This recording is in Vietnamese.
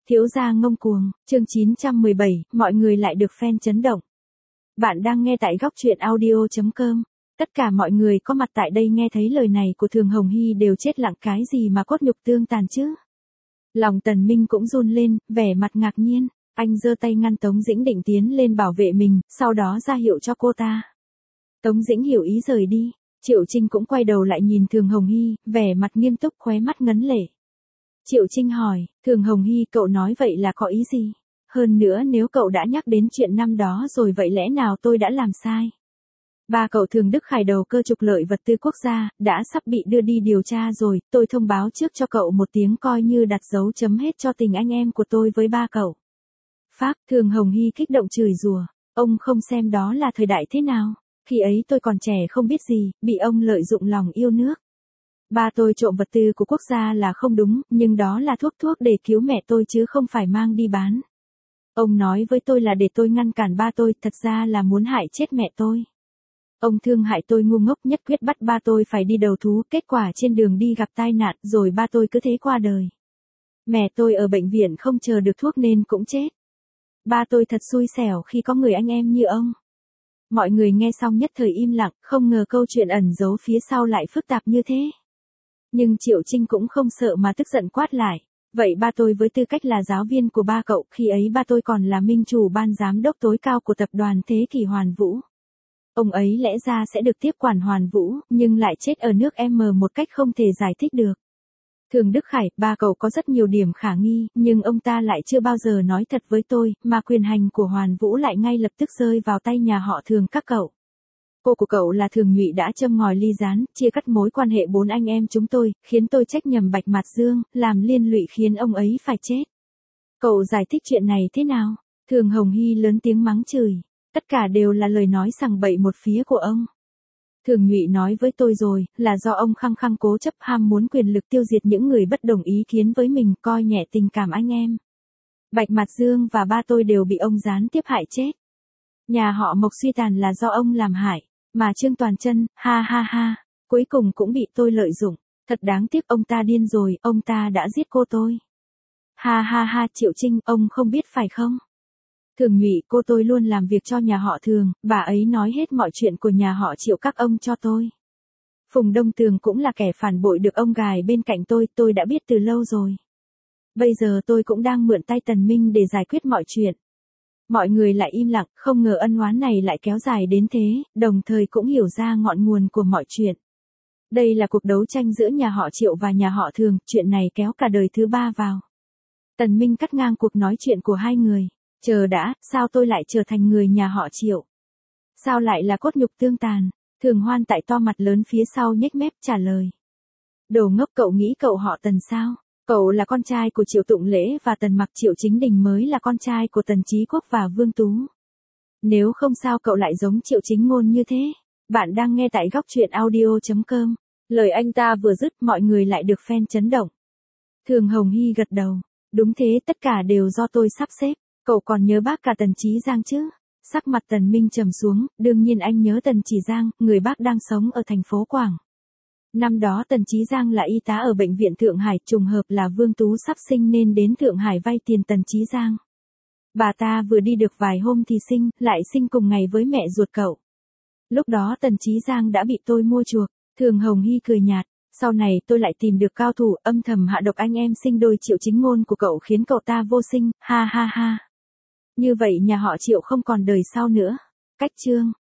Thiếu gia ngông cuồng, chương 917, mọi người lại được fan chấn động. Bạn đang nghe tại góc truyện audio.com. Tất cả mọi người có mặt tại đây nghe thấy lời này của Thường Hồng Hy đều chết lặng, cái gì mà cốt nhục tương tàn chứ. Lòng Tần Minh cũng run lên, vẻ mặt ngạc nhiên, anh giơ tay ngăn Tống Dĩnh định tiến lên bảo vệ mình, sau đó ra hiệu cho cô ta. Tống Dĩnh hiểu ý rời đi, Triệu Trinh cũng quay đầu lại nhìn Thường Hồng Hy, vẻ mặt nghiêm túc, khóe mắt ngấn lệ. Triệu Trinh hỏi, Thường Hồng Hy, cậu nói vậy là có ý gì? Hơn nữa nếu cậu đã nhắc đến chuyện năm đó rồi vậy lẽ nào tôi đã làm sai? Ba cậu Thường Đức Khải đầu cơ trục lợi vật tư quốc gia, đã sắp bị đưa đi điều tra rồi, tôi thông báo trước cho cậu một tiếng coi như đặt dấu chấm hết cho tình anh em của tôi với ba cậu. Phác, Thường Hồng Hy kích động chửi rủa, ông không xem đó là thời đại thế nào? Khi ấy tôi còn trẻ không biết gì, bị ông lợi dụng lòng yêu nước. Ba tôi trộm vật tư của quốc gia là không đúng, nhưng đó là thuốc để cứu mẹ tôi chứ không phải mang đi bán. Ông nói với tôi là để tôi ngăn cản ba tôi, thật ra là muốn hại chết mẹ tôi. Ông thương hại tôi ngu ngốc, nhất quyết bắt ba tôi phải đi đầu thú, kết quả trên đường đi gặp tai nạn rồi ba tôi cứ thế qua đời. Mẹ tôi ở bệnh viện không chờ được thuốc nên cũng chết. Ba tôi thật xui xẻo khi có người anh em như ông. Mọi người nghe xong nhất thời im lặng, không ngờ câu chuyện ẩn giấu phía sau lại phức tạp như thế. Nhưng Triệu Trinh cũng không sợ mà tức giận quát lại. Vậy ba tôi với tư cách là giáo viên của ba cậu, khi ấy ba tôi còn là minh chủ ban giám đốc tối cao của tập đoàn Thế Kỷ Hoàn Vũ. Ông ấy lẽ ra sẽ được tiếp quản Hoàn Vũ, nhưng lại chết ở nước M một cách không thể giải thích được. Thường Đức Khải, ba cậu có rất nhiều điểm khả nghi, nhưng ông ta lại chưa bao giờ nói thật với tôi, mà quyền hành của Hoàn Vũ lại ngay lập tức rơi vào tay nhà họ Thường các cậu. Cô của cậu là Thường Nhụy đã châm ngòi ly gián, chia cắt mối quan hệ bốn anh em chúng tôi, khiến tôi trách nhầm Bạch Mạt Dương, làm liên lụy khiến ông ấy phải chết. Cậu giải thích chuyện này thế nào? Thường Hồng Hy lớn tiếng mắng chửi. Tất cả đều là lời nói sằng bậy một phía của ông. Thường Nhụy nói với tôi rồi, là do ông khăng khăng cố chấp ham muốn quyền lực tiêu diệt những người bất đồng ý kiến với mình, coi nhẹ tình cảm anh em. Bạch Mạt Dương và ba tôi đều bị ông gián tiếp hại chết. Nhà họ Mộc suy tàn là do ông làm hại. Mà Trương Toàn Chân, ha ha ha, cuối cùng cũng bị tôi lợi dụng. Thật đáng tiếc, ông ta điên rồi, ông ta đã giết cô tôi. Ha ha ha, Triệu Trinh, ông không biết phải không? Thường Nhụy, cô tôi luôn làm việc cho nhà họ Thường, bà ấy nói hết mọi chuyện của nhà họ Triệu các ông cho tôi. Phùng Đông Tường cũng là kẻ phản bội được ông gài bên cạnh tôi đã biết từ lâu rồi. Bây giờ tôi cũng đang mượn tay Tần Minh để giải quyết mọi chuyện. Mọi người lại im lặng, không ngờ ân oán này lại kéo dài đến thế, đồng thời cũng hiểu ra ngọn nguồn của mọi chuyện. Đây là cuộc đấu tranh giữa nhà họ Triệu và nhà họ Thường, chuyện này kéo cả đời thứ ba vào. Tần Minh cắt ngang cuộc nói chuyện của hai người. Chờ đã, sao tôi lại trở thành người nhà họ Triệu? Sao lại là cốt nhục tương tàn? Thường Hoan tại to mặt lớn phía sau nhếch mép trả lời. Đồ ngốc, cậu nghĩ cậu họ Tần sao? Cậu là con trai của Triệu Tụng Lễ và Tần Mặc, Triệu Chính Đình mới là con trai của Tần Chí Quốc và Vương Tú. Nếu không sao cậu lại giống Triệu Chính Ngôn như thế? Bạn đang nghe tại góc truyện audio.com. Lời anh ta vừa dứt, mọi người lại được fan chấn động. Thường Hồng Hy gật đầu. Đúng thế, tất cả đều do tôi sắp xếp. Cậu còn nhớ bác cả Tần Chí Giang chứ? Sắc mặt Tần Minh trầm xuống, đương nhiên anh nhớ Tần Chỉ Giang, người bác đang sống ở thành phố Quảng. Năm đó Tần Chí Giang là y tá ở bệnh viện Thượng Hải, trùng hợp là Vương Tú sắp sinh nên đến Thượng Hải vay tiền Tần Chí Giang. Bà ta vừa đi được vài hôm thì sinh, lại sinh cùng ngày với mẹ ruột cậu. Lúc đó Tần Chí Giang đã bị tôi mua chuộc. Thường Hồng Hy cười nhạt, sau này tôi lại tìm được cao thủ âm thầm hạ độc anh em sinh đôi Triệu Chính Ngôn của cậu khiến cậu ta vô sinh, ha ha ha. Như vậy nhà họ Triệu không còn đời sau nữa. Cách chương